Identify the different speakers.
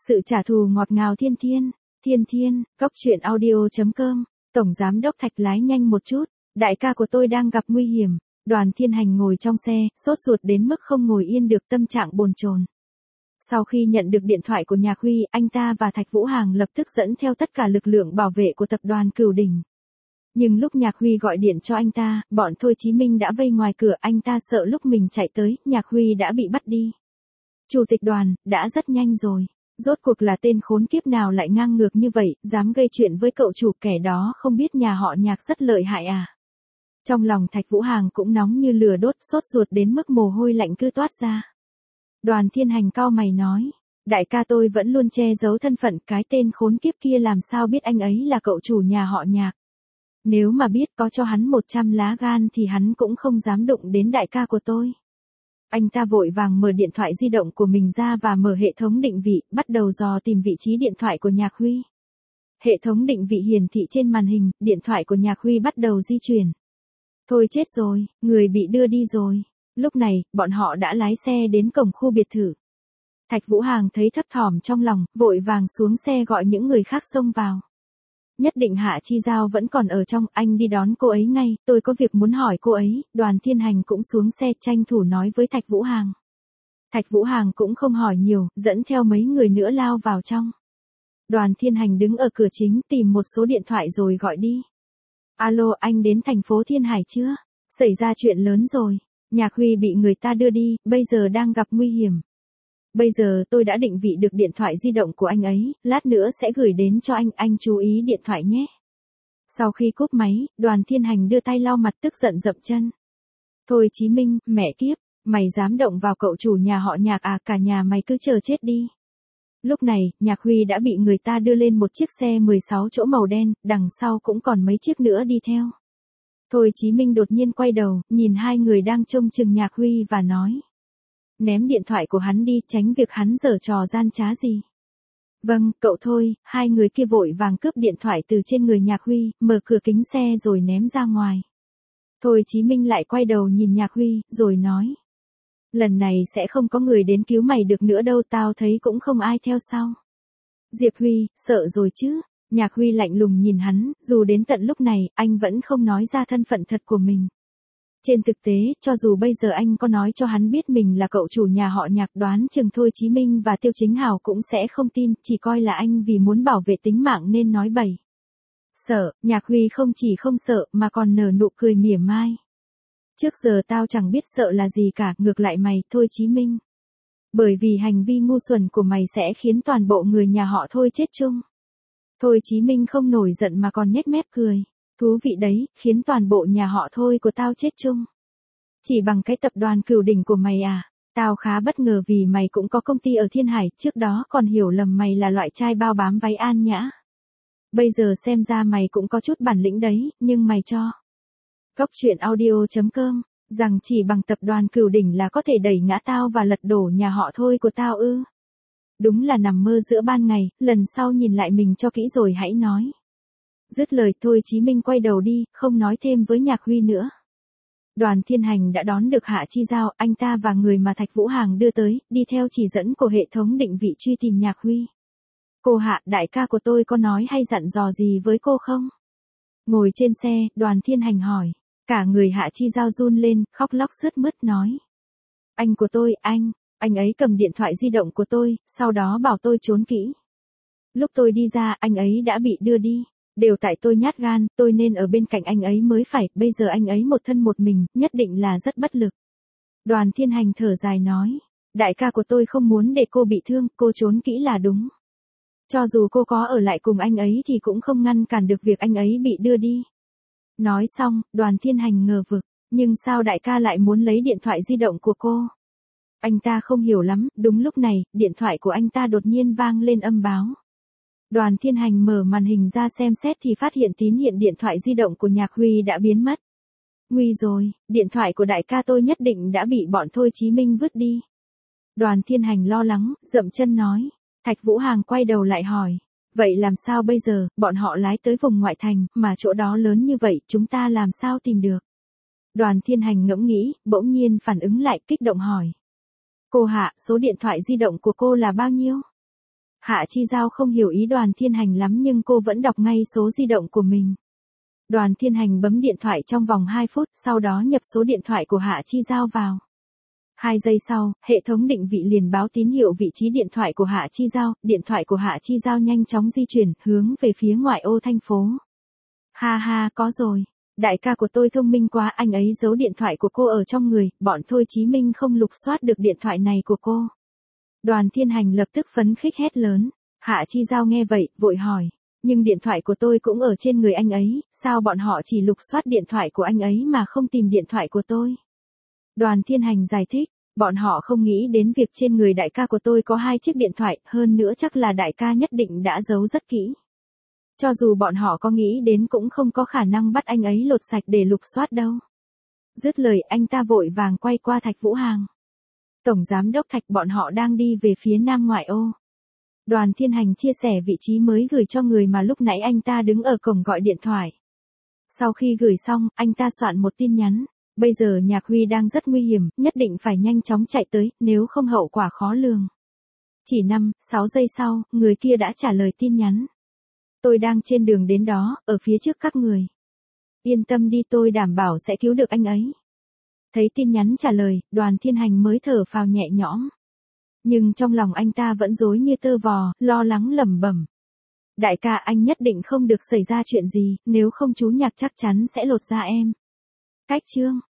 Speaker 1: Sự trả thù ngọt ngào thiên thiên, thiên thiên, góc truyện audio.com, Tổng Giám đốc Thạch lái nhanh một chút, đại ca của tôi đang gặp nguy hiểm, Đoàn Thiên Hành ngồi trong xe, sốt ruột đến mức không ngồi yên được, tâm trạng bồn chồn. Sau khi nhận được điện thoại của Nhạc Huy, anh ta và Thạch Vũ Hàng lập tức dẫn theo tất cả lực lượng bảo vệ của tập đoàn Cửu Đỉnh. Nhưng lúc Nhạc Huy gọi điện cho anh ta, bọn Thôi Chí Minh đã vây ngoài cửa, anh ta sợ lúc mình chạy tới, Nhạc Huy đã bị bắt đi. Chủ tịch đoàn, đã rất nhanh rồi. Rốt cuộc là tên khốn kiếp nào lại ngang ngược như vậy, dám gây chuyện với cậu chủ, kẻ đó không biết nhà họ Nhạc rất lợi hại à? Trong lòng Thạch Vũ Hàng cũng nóng như lửa đốt, sốt ruột đến mức mồ hôi lạnh cứ toát ra. Đoàn Thiên Hành cau mày nói, đại ca tôi vẫn luôn che giấu thân phận, cái tên khốn kiếp kia làm sao biết anh ấy là cậu chủ nhà họ Nhạc. Nếu mà biết, có cho hắn 100 lá gan thì hắn cũng không dám đụng đến đại ca của tôi. Anh ta vội vàng mở điện thoại di động của mình ra và mở hệ thống định vị, bắt đầu dò tìm vị trí điện thoại của Nhạc Huy. Hệ thống định vị hiển thị trên màn hình, điện thoại của Nhạc Huy bắt đầu di chuyển. Thôi chết rồi, người bị đưa đi rồi. Lúc này, bọn họ đã lái xe đến cổng khu biệt thự. Thạch Vũ Hàng thấy thấp thỏm trong lòng, vội vàng xuống xe gọi những người khác xông vào. Nhất định Hạ Chi Giao vẫn còn ở trong, anh đi đón cô ấy ngay, tôi có việc muốn hỏi cô ấy. Đoàn Thiên Hành cũng xuống xe tranh thủ nói với Thạch Vũ Hàng. Thạch Vũ Hàng cũng không hỏi nhiều, dẫn theo mấy người nữa lao vào trong. Đoàn Thiên Hành đứng ở cửa chính tìm một số điện thoại rồi gọi đi. Alo, anh đến thành phố Thiên Hải chưa? Xảy ra chuyện lớn rồi. Nhạc Huy bị người ta đưa đi, bây giờ đang gặp nguy hiểm. Bây giờ tôi đã định vị được điện thoại di động của anh ấy, lát nữa sẽ gửi đến cho anh chú ý điện thoại nhé. Sau khi cúp máy, Đoàn Thiên Hành đưa tay lau mặt, tức giận dậm chân. Thôi Chí Minh, mẹ kiếp, mày dám động vào cậu chủ nhà họ Nhạc à, cả nhà mày cứ chờ chết đi. Lúc này, Nhạc Huy đã bị người ta đưa lên một chiếc xe 16 chỗ màu đen, đằng sau cũng còn mấy chiếc nữa đi theo. Thôi Chí Minh đột nhiên quay đầu, nhìn hai người đang trông chừng Nhạc Huy và nói. Ném điện thoại của hắn đi, tránh việc hắn giở trò gian trá gì. Vâng, cậu Thôi. Hai người kia vội vàng cướp điện thoại từ trên người Nhạc Huy, mở cửa kính xe rồi ném ra ngoài. Thôi Chí Minh lại quay đầu nhìn Nhạc Huy, rồi nói. Lần này sẽ không có người đến cứu mày được nữa đâu, tao thấy cũng không ai theo sau. Diệp Huy, sợ rồi chứ? Nhạc Huy lạnh lùng nhìn hắn, dù đến tận lúc này, anh vẫn không nói ra thân phận thật của mình. Trên thực tế, cho dù bây giờ anh có nói cho hắn biết mình là cậu chủ nhà họ Nhạc, đoán chừng Thôi Chí Minh và Tiêu Chính Hào cũng sẽ không tin, chỉ coi là anh vì muốn bảo vệ tính mạng nên nói bậy. Sợ, Nhạc Huy không chỉ không sợ mà còn nở nụ cười mỉa mai. Trước giờ tao chẳng biết sợ là gì cả, ngược lại mày, Thôi Chí Minh. Bởi vì hành vi ngu xuẩn của mày sẽ khiến toàn bộ người nhà họ Thôi chết chung. Thôi Chí Minh không nổi giận mà còn nhếch mép cười. Thú vị đấy, khiến toàn bộ nhà họ Thôi của tao chết chung. Chỉ bằng cái tập đoàn Cửu Đỉnh của mày à? Tao khá bất ngờ vì mày cũng có công ty ở Thiên Hải, trước đó còn hiểu lầm mày là loại trai bao bám váy an nhã. Bây giờ xem ra mày cũng có chút bản lĩnh đấy, nhưng mày cho. Góc truyện audio.com, rằng chỉ bằng tập đoàn Cửu Đỉnh là có thể đẩy ngã tao và lật đổ nhà họ Thôi của tao ư? Đúng là nằm mơ giữa ban ngày, lần sau nhìn lại mình cho kỹ rồi hãy nói. Dứt lời, Thôi Chí Minh quay đầu đi, không nói thêm với Nhạc Huy nữa. Đoàn Thiên Hành đã đón được Hạ Chi Giao, anh ta và người mà Thạch Vũ Hàng đưa tới, đi theo chỉ dẫn của hệ thống định vị truy tìm Nhạc Huy. Cô Hạ, đại ca của tôi có nói hay dặn dò gì với cô không? Ngồi trên xe, Đoàn Thiên Hành hỏi. Cả người Hạ Chi Giao run lên, khóc lóc sướt mướt nói. Anh của tôi, anh ấy cầm điện thoại di động của tôi, sau đó bảo tôi trốn kỹ. Lúc tôi đi ra, anh ấy đã bị đưa đi. Đều tại tôi nhát gan, tôi nên ở bên cạnh anh ấy mới phải, bây giờ anh ấy một thân một mình, nhất định là rất bất lực. Đoàn Thiên Hành thở dài nói, đại ca của tôi không muốn để cô bị thương, cô trốn kỹ là đúng. Cho dù cô có ở lại cùng anh ấy thì cũng không ngăn cản được việc anh ấy bị đưa đi. Nói xong, Đoàn Thiên Hành ngờ vực, nhưng sao đại ca lại muốn lấy điện thoại di động của cô? Anh ta không hiểu lắm, đúng lúc này, điện thoại của anh ta đột nhiên vang lên âm báo. Đoàn Thiên Hành mở màn hình ra xem xét thì phát hiện tín hiệu điện thoại di động của Nhạc Huy đã biến mất. Nguy rồi, điện thoại của đại ca tôi nhất định đã bị bọn Thôi Chí Minh vứt đi. Đoàn Thiên Hành lo lắng, dậm chân nói. Thạch Vũ Hàng quay đầu lại hỏi. Vậy làm sao bây giờ, bọn họ lái tới vùng ngoại thành, mà chỗ đó lớn như vậy, chúng ta làm sao tìm được? Đoàn Thiên Hành ngẫm nghĩ, bỗng nhiên phản ứng lại, kích động hỏi. Cô Hạ, số điện thoại di động của cô là bao nhiêu? Hạ Chi Giao không hiểu ý Đoàn Thiên Hành lắm nhưng cô vẫn đọc ngay số di động của mình. Đoàn Thiên Hành bấm điện thoại trong vòng 2 phút, sau đó nhập số điện thoại của Hạ Chi Giao vào. 2 giây sau, hệ thống định vị liền báo tín hiệu vị trí điện thoại của Hạ Chi Giao, điện thoại của Hạ Chi Giao nhanh chóng di chuyển, hướng về phía ngoại ô thành phố. Ha ha, có rồi. Đại ca của tôi thông minh quá, anh ấy giấu điện thoại của cô ở trong người, bọn Thôi Chí Minh không lục soát được điện thoại này của cô. Đoàn Thiên Hành lập tức phấn khích hét lớn. Hạ Chi Giao nghe vậy, vội hỏi. Nhưng điện thoại của tôi cũng ở trên người anh ấy, sao bọn họ chỉ lục soát điện thoại của anh ấy mà không tìm điện thoại của tôi? Đoàn Thiên Hành giải thích, bọn họ không nghĩ đến việc trên người đại ca của tôi có 2 chiếc điện thoại, hơn nữa chắc là đại ca nhất định đã giấu rất kỹ. Cho dù bọn họ có nghĩ đến cũng không có khả năng bắt anh ấy lột sạch để lục soát đâu. Dứt lời anh ta vội vàng quay qua Thạch Vũ Hàng. Tổng giám đốc Thạch, bọn họ đang đi về phía nam ngoại ô. Đoàn Thiên Hành chia sẻ vị trí mới gửi cho người mà lúc nãy anh ta đứng ở cổng gọi điện thoại. Sau khi gửi xong, anh ta soạn một tin nhắn. Bây giờ Nhạc Huy đang rất nguy hiểm, nhất định phải nhanh chóng chạy tới, nếu không hậu quả khó lường. Chỉ 5-6 giây sau, người kia đã trả lời tin nhắn. Tôi đang trên đường đến đó, ở phía trước các người. Yên tâm đi, tôi đảm bảo sẽ cứu được anh ấy. Thấy tin nhắn trả lời, Đoàn Thiên Hành mới thở phào nhẹ nhõm. Nhưng trong lòng anh ta vẫn rối như tơ vò, lo lắng lẩm bẩm. Đại ca, anh nhất định không được xảy ra chuyện gì, nếu không chú Nhạc chắc chắn sẽ lột da em. Cách chương